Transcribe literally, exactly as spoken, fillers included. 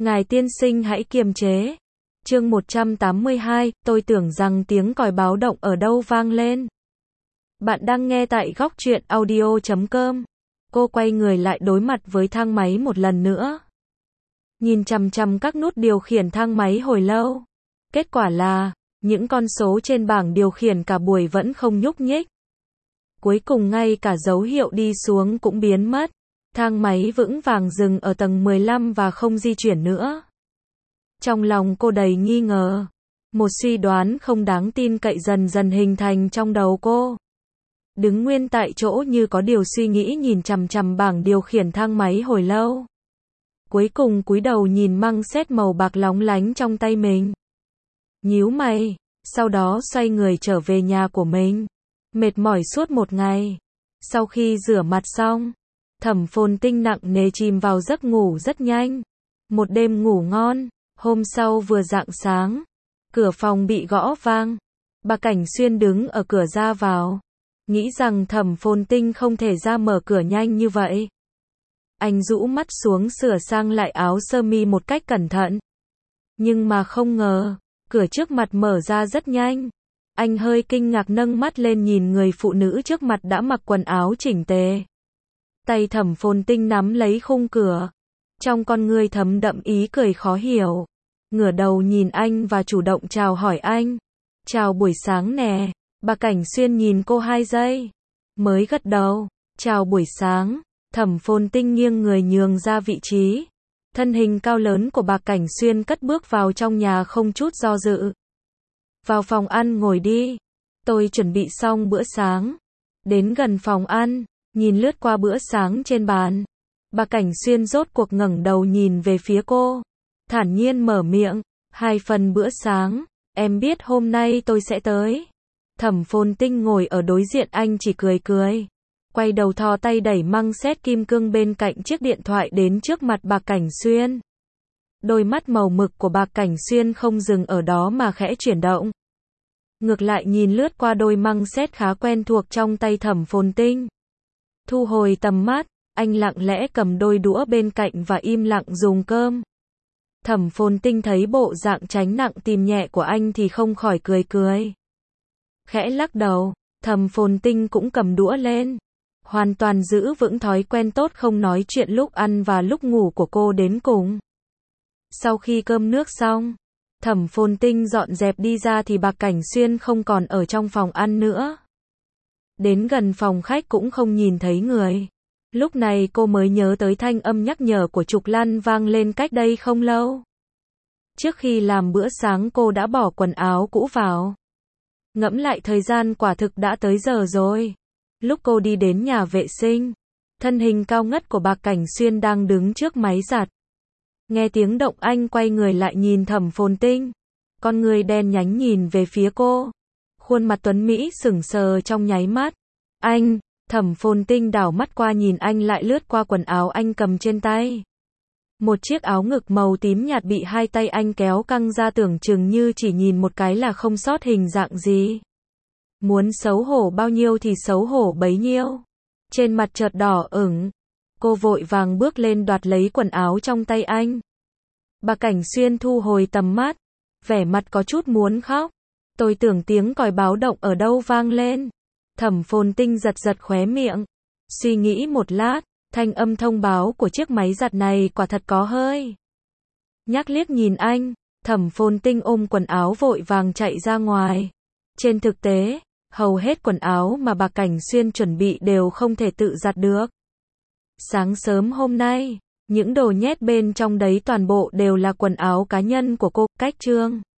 Ngài tiên sinh hãy kiềm chế. Chương một trăm tám mươi hai, tôi tưởng rằng tiếng còi báo động ở đâu vang lên. Bạn đang nghe tại góc truyện audio chấm com. Cô quay người lại đối mặt với thang máy một lần nữa. Nhìn chằm chằm các nút điều khiển thang máy hồi lâu. Kết quả là, những con số trên bảng điều khiển cả buổi vẫn không nhúc nhích. Cuối cùng ngay cả dấu hiệu đi xuống cũng biến mất. Thang máy vững vàng dừng ở tầng mười lăm và không di chuyển nữa. Trong lòng cô đầy nghi ngờ. Một suy đoán không đáng tin cậy dần dần hình thành trong đầu cô. Đứng nguyên tại chỗ như có điều suy nghĩ nhìn chằm chằm bảng điều khiển thang máy hồi lâu. Cuối cùng cúi đầu nhìn măng sét màu bạc lóng lánh trong tay mình. Nhíu mày, sau đó xoay người trở về nhà của mình. Mệt mỏi suốt một ngày. Sau khi rửa mặt xong, Thẩm Phồn Tinh nặng nề chìm vào giấc ngủ rất nhanh. Một đêm ngủ ngon, hôm sau vừa rạng sáng, cửa phòng bị gõ vang. Bà Cảnh Xuyên đứng ở cửa ra vào, nghĩ rằng Thẩm Phồn Tinh không thể ra mở cửa nhanh như vậy. Anh rũ mắt xuống sửa sang lại áo sơ mi một cách cẩn thận. Nhưng mà không ngờ, cửa trước mặt mở ra rất nhanh. Anh hơi kinh ngạc nâng mắt lên nhìn người phụ nữ trước mặt đã mặc quần áo chỉnh tề. Tay Thẩm Phồn Tinh nắm lấy khung cửa. Trong con ngươi thấm đậm ý cười khó hiểu. Ngửa đầu nhìn anh và chủ động chào hỏi anh. Chào buổi sáng nè. Bà Cảnh Xuyên nhìn cô hai giây. Mới gật đầu. Chào buổi sáng. Thẩm Phồn Tinh nghiêng người nhường ra vị trí. Thân hình cao lớn của bà Cảnh Xuyên cất bước vào trong nhà không chút do dự. Vào phòng ăn ngồi đi. Tôi chuẩn bị xong bữa sáng. Đến gần phòng ăn, nhìn lướt qua bữa sáng trên bàn. Bà Cảnh Xuyên rốt cuộc ngẩng đầu nhìn về phía cô. Thản nhiên mở miệng. Hai phần bữa sáng. Em biết hôm nay tôi sẽ tới. Thẩm Phồn Tinh ngồi ở đối diện anh chỉ cười cười. Quay đầu thò tay đẩy măng sét kim cương bên cạnh chiếc điện thoại đến trước mặt bà Cảnh Xuyên. Đôi mắt màu mực của bà Cảnh Xuyên không dừng ở đó mà khẽ chuyển động. Ngược lại nhìn lướt qua đôi măng sét khá quen thuộc trong tay Thẩm Phồn Tinh. Thu hồi tầm mắt, anh lặng lẽ cầm đôi đũa bên cạnh và im lặng dùng cơm. Thẩm Phồn Tinh thấy bộ dạng tránh nặng tìm nhẹ của anh thì không khỏi cười cười. Khẽ lắc đầu, Thẩm Phồn Tinh cũng cầm đũa lên. Hoàn toàn giữ vững thói quen tốt không nói chuyện lúc ăn và lúc ngủ của cô đến cùng. Sau khi cơm nước xong, Thẩm Phồn Tinh dọn dẹp đi ra thì bà Cảnh Xuyên không còn ở trong phòng ăn nữa. Đến gần phòng khách cũng không nhìn thấy người. Lúc này cô mới nhớ tới thanh âm nhắc nhở của Trục Lăn vang lên cách đây không lâu. Trước khi làm bữa sáng cô đã bỏ quần áo cũ vào. Ngẫm lại thời gian quả thực đã tới giờ rồi. Lúc cô đi đến nhà vệ sinh, thân hình cao ngất của bà Cảnh Xuyên đang đứng trước máy giặt. Nghe tiếng động anh quay người lại nhìn Thẩm Phồn Tinh. Con người đen nhánh nhìn về phía cô. Khuôn mặt tuấn Mỹ sững sờ trong nháy mắt. Anh, Thẩm Phồn Tinh đảo mắt qua nhìn anh lại lướt qua quần áo anh cầm trên tay. Một chiếc áo ngực màu tím nhạt bị hai tay anh kéo căng ra tưởng chừng như chỉ nhìn một cái là không sót hình dạng gì. Muốn xấu hổ bao nhiêu thì xấu hổ bấy nhiêu. Trên mặt chợt đỏ ửng. Cô vội vàng bước lên đoạt lấy quần áo trong tay anh. Bà Cảnh Xuyên thu hồi tầm mắt. Vẻ mặt có chút muốn khóc. Tôi tưởng tiếng còi báo động ở đâu vang lên. Thẩm Phồn Tinh giật giật khóe miệng. Suy nghĩ một lát, thanh âm thông báo của chiếc máy giặt này quả thật có hơi. Nhắc liếc nhìn anh, Thẩm Phồn Tinh ôm quần áo vội vàng chạy ra ngoài. Trên thực tế, hầu hết quần áo mà bà Cảnh Xuyên chuẩn bị đều không thể tự giặt được. Sáng sớm hôm nay, những đồ nhét bên trong đấy toàn bộ đều là quần áo cá nhân của cô. Cách chương